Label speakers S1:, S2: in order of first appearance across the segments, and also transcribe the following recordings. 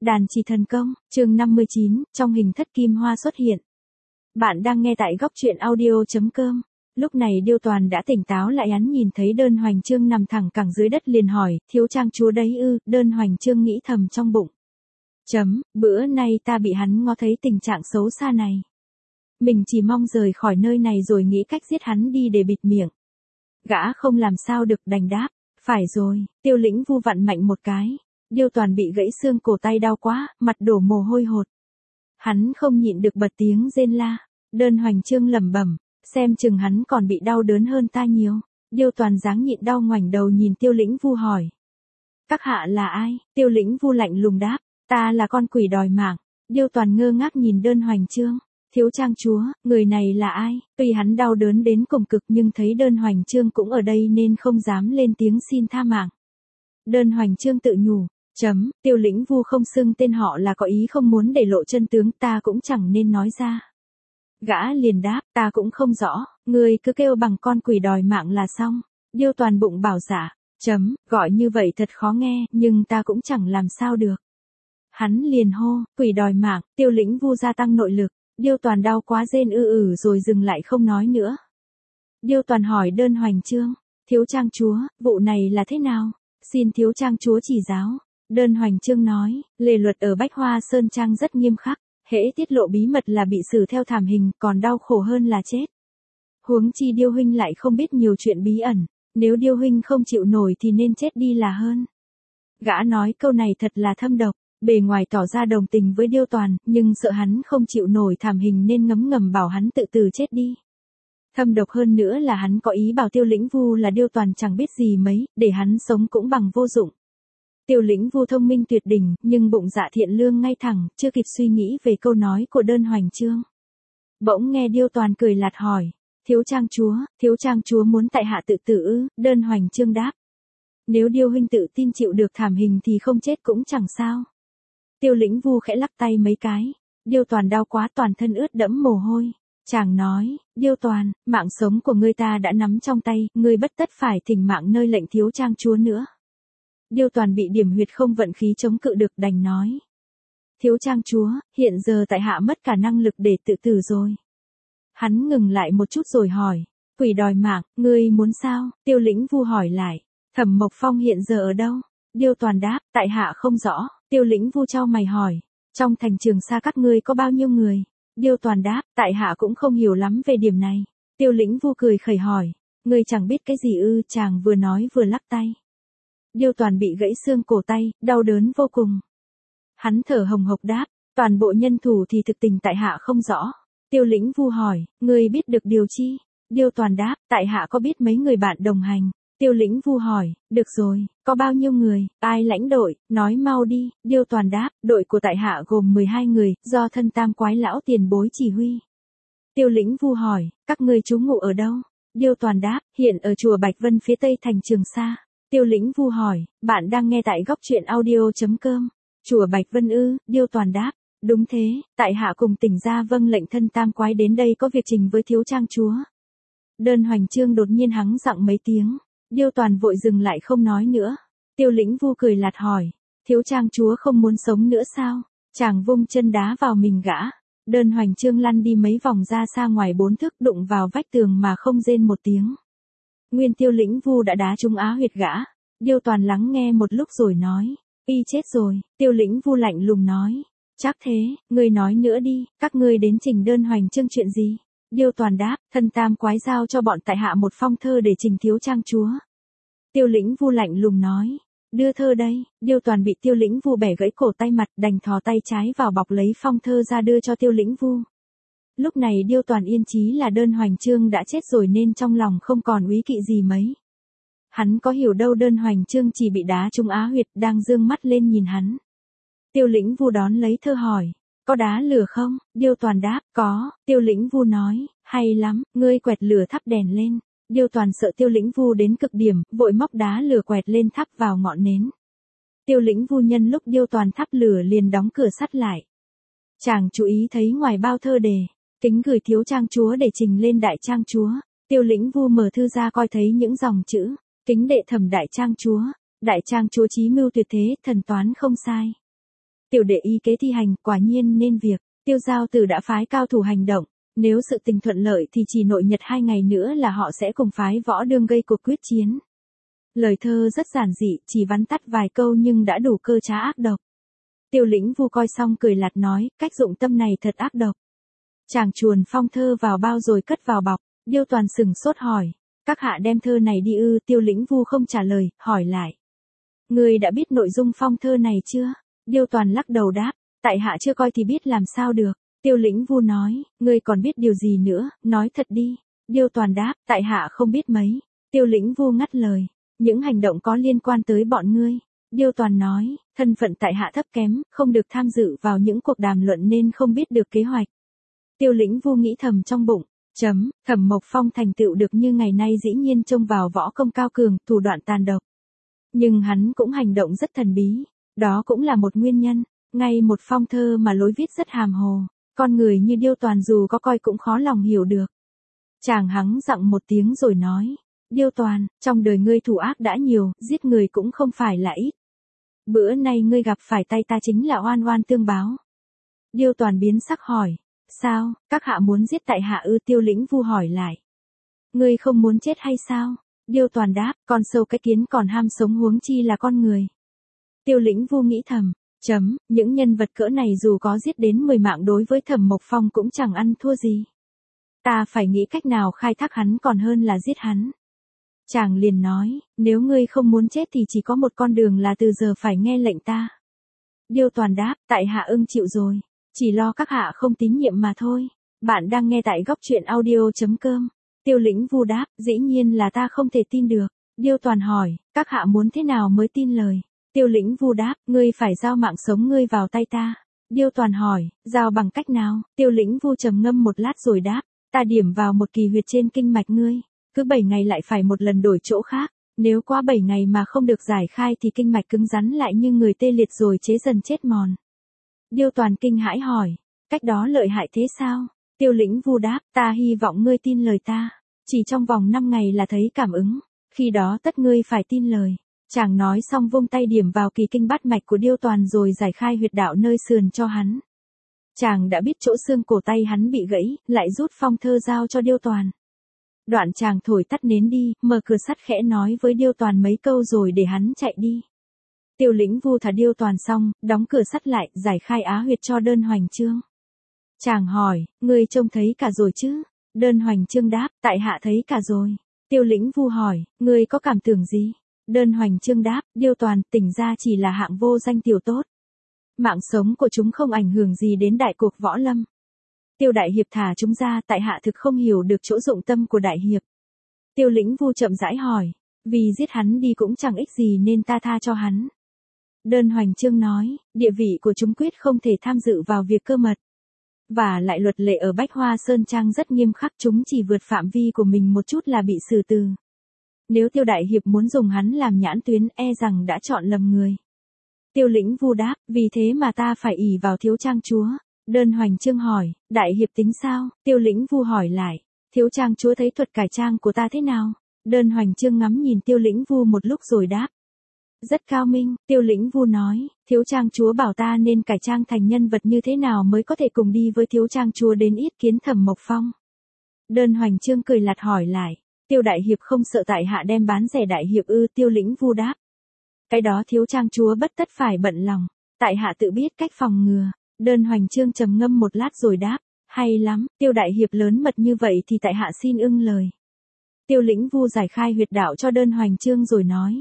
S1: Đàn chỉ thần công, chương 59, trong hình thất kim hoa xuất hiện. Bạn đang nghe tại góc truyện audio.com. Lúc này Điêu Toàn đã tỉnh táo lại, hắn nhìn thấy Đơn Hoành Chương nằm thẳng cẳng dưới đất liền hỏi, thiếu trang chúa đấy ư? Đơn Hoành Chương nghĩ thầm trong bụng. Bữa nay ta bị hắn ngó thấy tình trạng xấu xa này. Mình chỉ mong rời khỏi nơi này rồi nghĩ cách giết hắn đi để bịt miệng. Gã không làm sao được, đành đáp, phải rồi. Tiêu Lĩnh Vu vặn mạnh một cái. Điêu Toàn bị gãy xương cổ, tay đau quá, mặt đổ mồ hôi hột. Hắn không nhịn được bật tiếng rên la. Đơn Hoành Chương lẩm bẩm, xem chừng hắn còn bị đau đớn hơn ta nhiều. Điêu Toàn dáng nhịn đau ngoảnh đầu nhìn Tiêu Lĩnh Vu hỏi. Các hạ là ai? Tiêu Lĩnh Vu lạnh lùng đáp, ta là con quỷ đòi mạng. Điêu Toàn ngơ ngác nhìn Đơn Hoành Chương. Thiếu trang chúa, người này là ai? Tuy hắn đau đớn đến cùng cực nhưng thấy Đơn Hoành Chương cũng ở đây nên không dám lên tiếng xin tha mạng. Đơn Hoành Chương tự nhủ. Tiêu Lĩnh Vu không xưng tên họ là có ý không muốn để lộ chân tướng, ta cũng chẳng nên nói ra. Gã liền đáp, ta cũng không rõ, ngươi cứ kêu bằng con quỷ đòi mạng là xong. Điêu Toàn bụng bảo dạ, gọi như vậy thật khó nghe, nhưng ta cũng chẳng làm sao được. Hắn liền hô, quỷ đòi mạng. Tiêu Lĩnh Vu gia tăng nội lực. Điêu Toàn đau quá rên rồi dừng lại không nói nữa. Điêu Toàn hỏi Đơn Hoành Chương, thiếu trang chúa, vụ này là thế nào? Xin thiếu trang chúa chỉ giáo. Đơn Hoành Chương nói, lề luật ở Bách Hoa Sơn Trang rất nghiêm khắc, hễ tiết lộ bí mật là bị xử theo thảm hình, còn đau khổ hơn là chết. Huống chi Điêu huynh lại không biết nhiều chuyện bí ẩn, nếu Điêu huynh không chịu nổi thì nên chết đi là hơn. Gã nói câu này thật là thâm độc, bề ngoài tỏ ra đồng tình với Điêu Toàn, nhưng sợ hắn không chịu nổi thảm hình nên ngấm ngầm bảo hắn tự tử chết đi. Thâm độc hơn nữa là hắn có ý bảo Tiêu Lĩnh Vu là Điêu Toàn chẳng biết gì mấy, để hắn sống cũng bằng vô dụng. Tiêu Lĩnh Vu thông minh tuyệt đỉnh, nhưng bụng dạ thiện lương ngay thẳng, chưa kịp suy nghĩ về câu nói của Đơn Hoành Chương. Bỗng nghe Điêu Toàn cười lạt hỏi, thiếu trang chúa muốn tại hạ tự tử ư? Đơn Hoành Chương đáp, nếu Điêu huynh tự tin chịu được thảm hình thì không chết cũng chẳng sao. Tiêu Lĩnh Vu khẽ lắc tay mấy cái. Điêu Toàn đau quá, toàn thân ướt đẫm mồ hôi. Chàng nói, Điêu Toàn, mạng sống của ngươi ta đã nắm trong tay, ngươi bất tất phải thỉnh mạng nơi lệnh thiếu trang chúa nữa. Điêu Toàn bị điểm huyệt không vận khí chống cự được, đành nói. Thiếu trang chúa, hiện giờ tại hạ mất cả năng lực để tự tử rồi. Hắn ngừng lại một chút rồi hỏi, quỷ đòi mạng, ngươi muốn sao? Tiêu Lĩnh Vu hỏi lại, Thẩm Mộc Phong hiện giờ ở đâu? Điêu Toàn đáp, tại hạ không rõ. Tiêu Lĩnh Vu chau mày hỏi, trong thành Trường Sa các ngươi có bao nhiêu người? Điêu Toàn đáp, tại hạ cũng không hiểu lắm về điểm này. Tiêu Lĩnh Vu cười khẩy hỏi, ngươi chẳng biết cái gì ư? Chàng vừa nói vừa lắc tay. Điêu Toàn bị gãy xương cổ tay, đau đớn vô cùng. Hắn thở hồng hộc đáp, toàn bộ nhân thủ thì thực tình tại hạ không rõ. Tiêu Lĩnh Vu hỏi, ngươi biết được điều chi? Điêu Toàn đáp, tại hạ có biết mấy người bạn đồng hành. Tiêu Lĩnh Vu hỏi, được rồi, có bao nhiêu người, ai lãnh đội, nói mau đi. Điêu Toàn đáp, đội của tại hạ gồm 12 người, do Thân Tam Quái lão tiền bối chỉ huy. Tiêu Lĩnh Vu hỏi, các ngươi trú ngụ ở đâu? Điêu Toàn đáp, hiện ở chùa Bạch Vân phía tây thành Trường Sa. Tiêu Lĩnh Vu hỏi, bạn đang nghe tại góc truyện audio.com. Chùa Bạch Vân ư? Điêu Toàn đáp, đúng thế, tại hạ cùng tỉnh ra vâng lệnh Thân Tam Quái đến đây có việc trình với thiếu trang chúa. Đơn Hoành Chương đột nhiên hắng giọng mấy tiếng. Điêu Toàn vội dừng lại không nói nữa. Tiêu Lĩnh Vu cười lạt hỏi, thiếu trang chúa không muốn sống nữa sao? Chàng vung chân đá vào mình gã. Đơn Hoành Chương lăn đi mấy vòng ra xa ngoài 4 thước, đụng vào vách tường mà không rên một tiếng. Nguyên Tiêu Lĩnh Vu đã đá trúng á huyệt gã. Điêu Toàn lắng nghe một lúc rồi nói, y chết rồi. Tiêu Lĩnh Vu lạnh lùng nói, chắc thế, ngươi nói nữa đi, các ngươi đến trình Đơn Hoành Chương chuyện gì? Điêu Toàn đáp, Thân Tam Quái giao cho bọn tại hạ một phong thơ để trình thiếu trang chúa. Tiêu Lĩnh Vu lạnh lùng nói, đưa thơ đây. Điêu Toàn bị Tiêu Lĩnh Vu bẻ gãy cổ tay mặt, đành thò tay trái vào bọc lấy phong thơ ra đưa cho Tiêu Lĩnh Vu. Lúc này Điêu Toàn yên chí là Đơn Hoành Chương đã chết rồi nên trong lòng không còn úy kỵ gì mấy. Hắn có hiểu đâu Đơn Hoành Chương chỉ bị đá trúng á huyệt, đang dương mắt lên nhìn hắn. Tiêu Lĩnh Vu đón lấy thơ hỏi, có đá lửa không? Điêu Toàn đáp, có. Tiêu Lĩnh Vu nói, hay lắm, ngươi quẹt lửa thắp đèn lên. Điêu Toàn sợ Tiêu Lĩnh Vu đến cực điểm, vội móc đá lửa quẹt lên thắp vào ngọn nến. Tiêu Lĩnh Vu nhân lúc Điêu Toàn thắp lửa liền đóng cửa sắt lại. Chàng chú ý thấy ngoài bao thơ đề, kính gửi thiếu trang chúa để trình lên đại trang chúa. Tiêu Lĩnh Vu mở thư ra coi thấy những dòng chữ, kính đệ thẩm đại trang chúa chí mưu tuyệt thế, thần toán không sai. Tiểu đệ y kế thi hành, quả nhiên nên việc. Tiêu Giao Tử đã phái cao thủ hành động. Nếu sự tình thuận lợi thì chỉ nội nhật 2 ngày nữa là họ sẽ cùng phái Võ Đương gây cuộc quyết chiến. Lời thơ rất giản dị, chỉ vắn tắt vài câu nhưng đã đủ cơ trá ác độc. Tiêu Lĩnh Vu coi xong cười lạt nói, cách dụng tâm này thật ác độc. Chàng chuồn phong thơ vào bao rồi cất vào bọc. Điêu Toàn sừng sốt hỏi, các hạ đem thơ này đi ư? Tiêu Lĩnh Vu không trả lời, hỏi lại. Ngươi đã biết nội dung phong thơ này chưa? Điêu Toàn lắc đầu đáp, tại hạ chưa coi thì biết làm sao được. Tiêu Lĩnh Vu nói, ngươi còn biết điều gì nữa, nói thật đi. Điêu Toàn đáp, tại hạ không biết mấy. Tiêu Lĩnh Vu ngắt lời, những hành động có liên quan tới bọn ngươi. Điêu Toàn nói, thân phận tại hạ thấp kém, không được tham dự vào những cuộc đàm luận nên không biết được kế hoạch. Tiêu Lĩnh Vu nghĩ thầm trong bụng, Thẩm Mộc Phong thành tựu được như ngày nay dĩ nhiên trông vào võ công cao cường, thủ đoạn tàn độc. Nhưng hắn cũng hành động rất thần bí, đó cũng là một nguyên nhân, ngay một phong thơ mà lối viết rất hàm hồ, con người như Điêu Toàn dù có coi cũng khó lòng hiểu được. Chàng hắng giọng một tiếng rồi nói, Điêu Toàn, trong đời ngươi thủ ác đã nhiều, giết người cũng không phải là ít. Bữa nay ngươi gặp phải tay ta chính là oan oan tương báo. Điêu Toàn biến sắc hỏi, sao, các hạ muốn giết tại hạ ư? Tiêu Lĩnh Vu hỏi lại. Ngươi không muốn chết hay sao? Điêu Toàn đáp, con sâu cái kiến còn ham sống huống chi là con người. Tiêu Lĩnh Vu nghĩ thầm, những nhân vật cỡ này dù có giết đến 10 mạng đối với Thẩm Mộc Phong cũng chẳng ăn thua gì. Ta phải nghĩ cách nào khai thác hắn còn hơn là giết hắn. Chàng liền nói, nếu ngươi không muốn chết thì chỉ có một con đường là từ giờ phải nghe lệnh ta. Điêu Toàn đáp, tại hạ ưng chịu rồi, chỉ lo các hạ không tín nhiệm mà thôi. Bạn đang nghe tại góc truyện audio.com. Tiêu Lĩnh Vu đáp, dĩ nhiên là ta không thể tin được. Điêu Toàn hỏi, các hạ muốn thế nào mới tin lời? Tiêu Lĩnh Vu đáp, ngươi phải giao mạng sống ngươi vào tay ta. Điêu Toàn hỏi, giao bằng cách nào? Tiêu Lĩnh Vu trầm ngâm một lát rồi đáp, ta điểm vào một kỳ huyệt trên kinh mạch ngươi, cứ 7 ngày lại phải một lần đổi chỗ khác. Nếu qua 7 ngày mà không được giải khai thì kinh mạch cứng rắn lại như người tê liệt rồi chế dần chết mòn. Điêu Toàn kinh hãi hỏi, cách đó lợi hại thế sao? Tiêu Lĩnh Vu đáp, ta hy vọng ngươi tin lời ta. Chỉ trong vòng 5 ngày là thấy cảm ứng, khi đó tất ngươi phải tin lời. Chàng nói xong vung tay điểm vào kỳ kinh bát mạch của Điêu Toàn rồi giải khai huyệt đạo nơi sườn cho hắn. Chàng đã biết chỗ xương cổ tay hắn bị gãy, lại rút phong thơ giao cho Điêu Toàn. Đoạn chàng thổi tắt nến đi, mở cửa sắt khẽ nói với Điêu Toàn mấy câu rồi để hắn chạy đi. Tiêu Lĩnh Vu thả Điêu Toàn xong, đóng cửa sắt lại, giải khai á huyệt cho Đơn Hoành Chương. Chàng hỏi, ngươi trông thấy cả rồi chứ? Đơn Hoành Chương đáp, tại hạ thấy cả rồi. Tiêu Lĩnh Vu hỏi, ngươi có cảm tưởng gì? Đơn Hoành Chương đáp, Điêu Toàn, tỉnh ra chỉ là hạng vô danh tiểu tốt. Mạng sống của chúng không ảnh hưởng gì đến đại cuộc võ lâm. Tiêu đại hiệp thả chúng ra, tại hạ thực không hiểu được chỗ dụng tâm của đại hiệp. Tiêu Lĩnh Vu chậm rãi hỏi, vì giết hắn đi cũng chẳng ích gì nên ta tha cho hắn. Đơn Hoành Chương nói, địa vị của chúng quyết không thể tham dự vào việc cơ mật. Và lại luật lệ ở Bách Hoa Sơn Trang rất nghiêm khắc, chúng chỉ vượt phạm vi của mình một chút là bị xử từ. Nếu Tiêu đại hiệp muốn dùng hắn làm nhãn tuyến, e rằng đã chọn lầm người. Tiêu Lĩnh Vu đáp, vì thế mà ta phải ỷ vào Thiếu Trang chúa. Đơn Hoành Chương hỏi, đại hiệp tính sao? Tiêu Lĩnh Vu hỏi lại, Thiếu Trang chúa thấy thuật cải trang của ta thế nào? Đơn Hoành Chương ngắm nhìn Tiêu Lĩnh Vu một lúc rồi đáp, rất cao minh. Tiêu Lĩnh Vu nói, Thiếu Trang chúa bảo ta nên cải trang thành nhân vật như thế nào mới có thể cùng đi với Thiếu Trang chúa đến yết kiến Thẩm Mộc Phong. Đơn Hoành Chương cười lạt hỏi lại, Tiêu đại hiệp không sợ tại hạ đem bán rẻ đại hiệp ư? Tiêu Lĩnh Vu đáp, cái đó Thiếu Trang chúa bất tất phải bận lòng, tại hạ tự biết cách phòng ngừa. Đơn Hoành Chương trầm ngâm một lát rồi đáp, hay lắm, Tiêu đại hiệp lớn mật như vậy thì tại hạ xin ưng lời. Tiêu Lĩnh Vu giải khai huyệt đạo cho Đơn Hoành Chương rồi nói,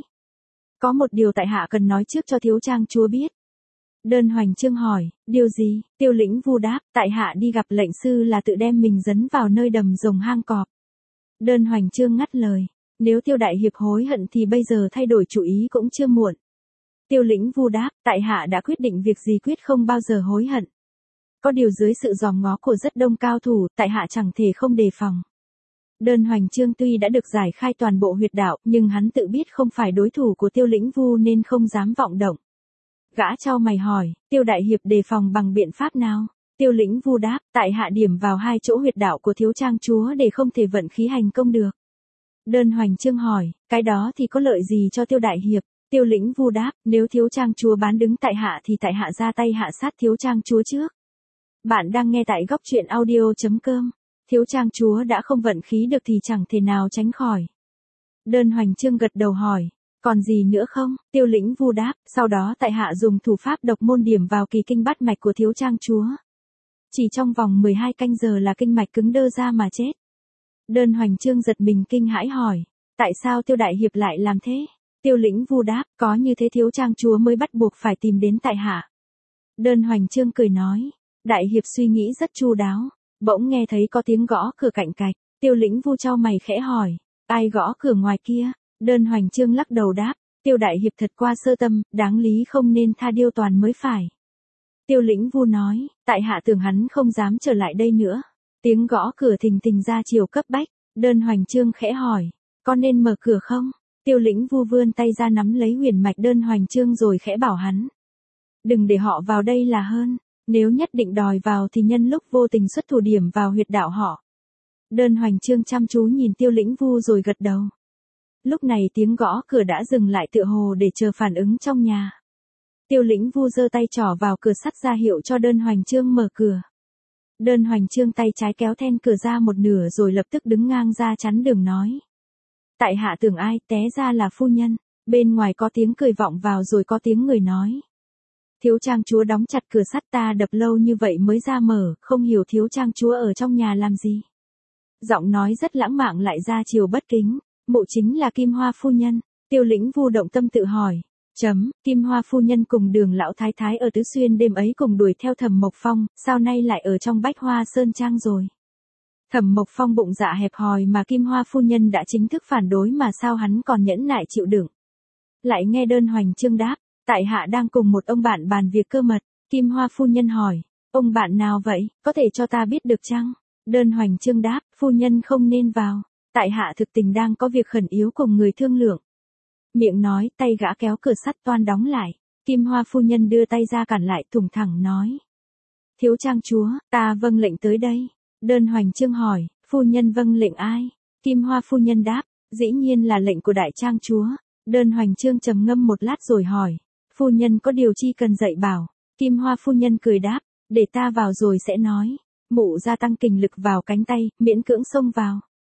S1: có một điều tại hạ cần nói trước cho Thiếu Trang chúa biết. Đơn Hoành Chương hỏi, điều gì? Tiêu Lĩnh Vu đáp, tại hạ đi gặp lệnh sư là tự đem mình dấn vào nơi đầm rồng hang cọp. Đơn Hoành Chương ngắt lời, nếu Tiêu đại hiệp hối hận thì bây giờ thay đổi chủ ý cũng chưa muộn. Tiêu Lĩnh Vu đáp, tại hạ đã quyết định việc gì quyết không bao giờ hối hận. Có điều dưới sự dòm ngó của rất đông cao thủ, tại hạ chẳng thể không đề phòng. Đơn Hoành Chương tuy đã được giải khai toàn bộ huyệt đạo, nhưng hắn tự biết không phải đối thủ của Tiêu Lĩnh Vu nên không dám vọng động. Gã chau mày hỏi, Tiêu đại hiệp đề phòng bằng biện pháp nào? Tiêu Lĩnh Vu đáp, tại hạ điểm vào 2 chỗ huyệt đạo của Thiếu Trang chúa để không thể vận khí hành công được. Đơn Hoành Chương hỏi, cái đó thì có lợi gì cho Tiêu đại hiệp? Tiêu Lĩnh Vu đáp, nếu thiếu trang chúa bán đứng tại hạ thì tại hạ ra tay hạ sát thiếu trang chúa trước. Bạn đang nghe tại góc truyện audio.com. Thiếu trang chúa đã không vận khí được thì chẳng thể nào tránh khỏi. Đơn Hoành Chương gật đầu hỏi, còn gì nữa không? Tiêu Lĩnh Vu đáp, sau đó tại hạ dùng thủ pháp độc môn điểm vào kỳ kinh bát mạch của thiếu trang chúa. Chỉ trong vòng 12 canh giờ là kinh mạch cứng đơ ra mà chết. Đơn Hoành Chương giật mình kinh hãi hỏi, tại sao Tiêu đại hiệp lại làm thế? Tiêu Lĩnh Vu đáp, có như thế thiếu trang chúa mới bắt buộc phải tìm đến tại hạ. Đơn Hoành Chương cười nói, đại hiệp suy nghĩ rất chu đáo. Bỗng nghe thấy có tiếng gõ cửa cạnh cạch. Tiêu Lĩnh Vu chau mày khẽ hỏi, ai gõ cửa ngoài kia? Đơn Hoành Chương lắc đầu đáp, Tiêu đại hiệp thật qua sơ tâm, đáng lý không nên tha Điêu Toàn mới phải. Tiêu Lĩnh Vu nói, tại hạ tưởng hắn không dám trở lại đây nữa. Tiếng gõ cửa thình thình ra chiều cấp bách. Đơn Hoành Chương khẽ hỏi, có nên mở cửa không? Tiêu Lĩnh Vu vươn tay ra nắm lấy huyền mạch Đơn Hoành Chương rồi khẽ bảo hắn, đừng để họ vào đây là hơn. Nếu nhất định đòi vào thì nhân lúc vô tình xuất thủ điểm vào huyệt đạo họ. Đơn Hoành Chương chăm chú nhìn Tiêu Lĩnh Vu rồi gật đầu. Lúc này tiếng gõ cửa đã dừng lại tựa hồ để chờ phản ứng trong nhà. Tiêu Lĩnh Vu giơ tay trỏ vào cửa sắt ra hiệu cho Đơn Hoành Chương mở cửa. Đơn Hoành Chương tay trái kéo then cửa ra một nửa rồi lập tức đứng ngang ra chắn đường nói, tại hạ tưởng ai, té ra là phu nhân. Bên ngoài có tiếng cười vọng vào rồi có tiếng người nói, thiếu trang chúa đóng chặt cửa sắt, ta đập lâu như vậy mới ra mở, không hiểu thiếu trang chúa ở trong nhà làm gì. Giọng nói rất lãng mạn lại ra chiều bất kính, mụ chính là Kim Hoa phu nhân. Tiêu Lĩnh Vu động tâm tự hỏi, Kim Hoa phu nhân cùng Đường lão thái thái ở Tứ Xuyên đêm ấy cùng đuổi theo Thẩm Mộc Phong, sao nay lại ở trong Bách Hoa Sơn Trang rồi? Thẩm Mộc Phong bụng dạ hẹp hòi mà Kim Hoa phu nhân đã chính thức phản đối mà sao hắn còn nhẫn nại chịu đựng? Lại nghe Đơn Hoành Chương đáp, tại hạ đang cùng một ông bạn bàn việc cơ mật. Kim Hoa phu nhân hỏi, ông bạn nào vậy, có thể cho ta biết được chăng? Đơn Hoành Chương đáp, phu nhân không nên vào. Tại hạ thực tình đang có việc khẩn yếu cùng người thương lượng. Miệng nói, tay gã kéo cửa sắt toan đóng lại. Kim Hoa phu nhân đưa tay ra cản lại, thủng thẳng nói, thiếu trang chúa, ta vâng lệnh tới đây. Đơn Hoành Chương hỏi, phu nhân vâng lệnh ai? Kim Hoa phu nhân đáp, dĩ nhiên là lệnh của đại trang chúa. Đơn Hoành Chương trầm ngâm một lát rồi hỏi, phu nhân có điều chi cần dạy bảo? Kim Hoa phu nhân cười đáp, để ta vào rồi sẽ nói. Mụ gia tăng kình lực vào cánh tay, miễn cưỡng xông vào.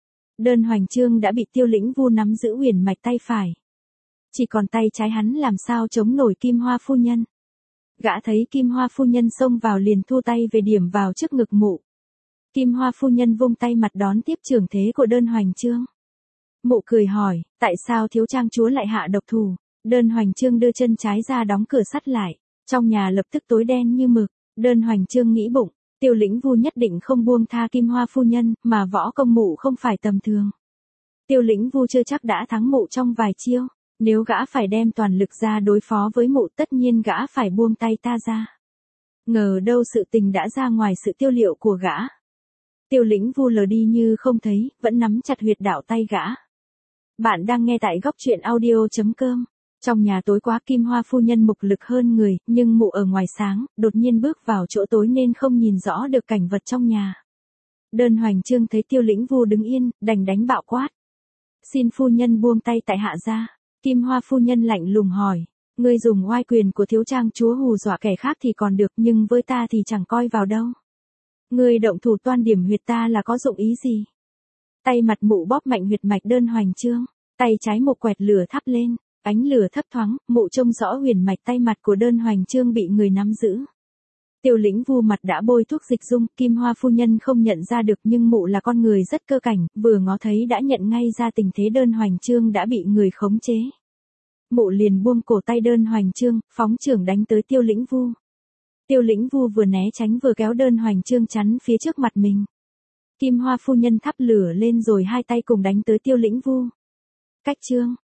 S1: Đơn Hoành Chương đã bị Tiêu Lĩnh Vu nắm giữ huyền mạch tay phải. Chỉ còn tay trái hắn làm sao chống nổi Kim Hoa phu nhân. Gã thấy Kim Hoa phu nhân xông vào liền thu tay về điểm vào trước ngực mụ. Kim Hoa phu nhân vung tay mặt đón tiếp trưởng thế của Đơn Hoành Chương. Mụ cười hỏi, tại sao thiếu trang chúa lại hạ độc thủ? Đơn Hoành Chương đưa chân trái ra đóng cửa sắt lại. Trong nhà lập tức tối đen như mực. Đơn Hoành Chương nghĩ bụng, Tiêu Lĩnh Vu nhất định không buông tha Kim Hoa phu nhân, mà võ công mụ không phải tầm thường. Tiêu Lĩnh Vu chưa chắc đã thắng mụ trong vài chiêu. Nếu gã phải đem toàn lực ra đối phó với mụ tất nhiên gã phải buông tay ta ra. Ngờ đâu sự tình đã ra ngoài sự tiêu liệu của gã. Tiêu Lĩnh Vu lờ đi như không thấy, vẫn nắm chặt huyệt đạo tay gã. Bạn đang nghe tại góc truyện audio.com. Trong nhà tối quá, Kim Hoa phu nhân mục lực hơn người, nhưng mụ ở ngoài sáng, đột nhiên bước vào chỗ tối nên không nhìn rõ được cảnh vật trong nhà. Đơn Hoành Chương thấy Tiêu Lĩnh Vu đứng yên, đành đánh bạo quát, xin phu nhân buông tay tại hạ ra. Kim Hoa phu nhân lạnh lùng hỏi, ngươi dùng oai quyền của thiếu trang chúa hù dọa kẻ khác thì còn được, nhưng với ta thì chẳng coi vào đâu. Ngươi động thủ toan điểm huyệt ta là có dụng ý gì? Tay mặt mụ bóp mạnh huyệt mạch Đơn Hoành Chương, tay trái mụ quẹt lửa thắp lên, ánh lửa thấp thoáng, mụ trông rõ huyền mạch tay mặt của Đơn Hoành Chương bị người nắm giữ. Tiêu Lĩnh Vu mặt đã bôi thuốc dịch dung, Kim Hoa phu nhân không nhận ra được nhưng mụ là con người rất cơ cảnh, vừa ngó thấy đã nhận ngay ra tình thế Đơn Hoành Chương đã bị người khống chế. Mụ liền buông cổ tay Đơn Hoành Chương, phóng chưởng đánh tới Tiêu Lĩnh Vu. Tiêu Lĩnh Vu vừa né tránh vừa kéo Đơn Hoành Chương chắn phía trước mặt mình. Kim Hoa phu nhân thắp lửa lên rồi hai tay cùng đánh tới Tiêu Lĩnh Vu. Cách chương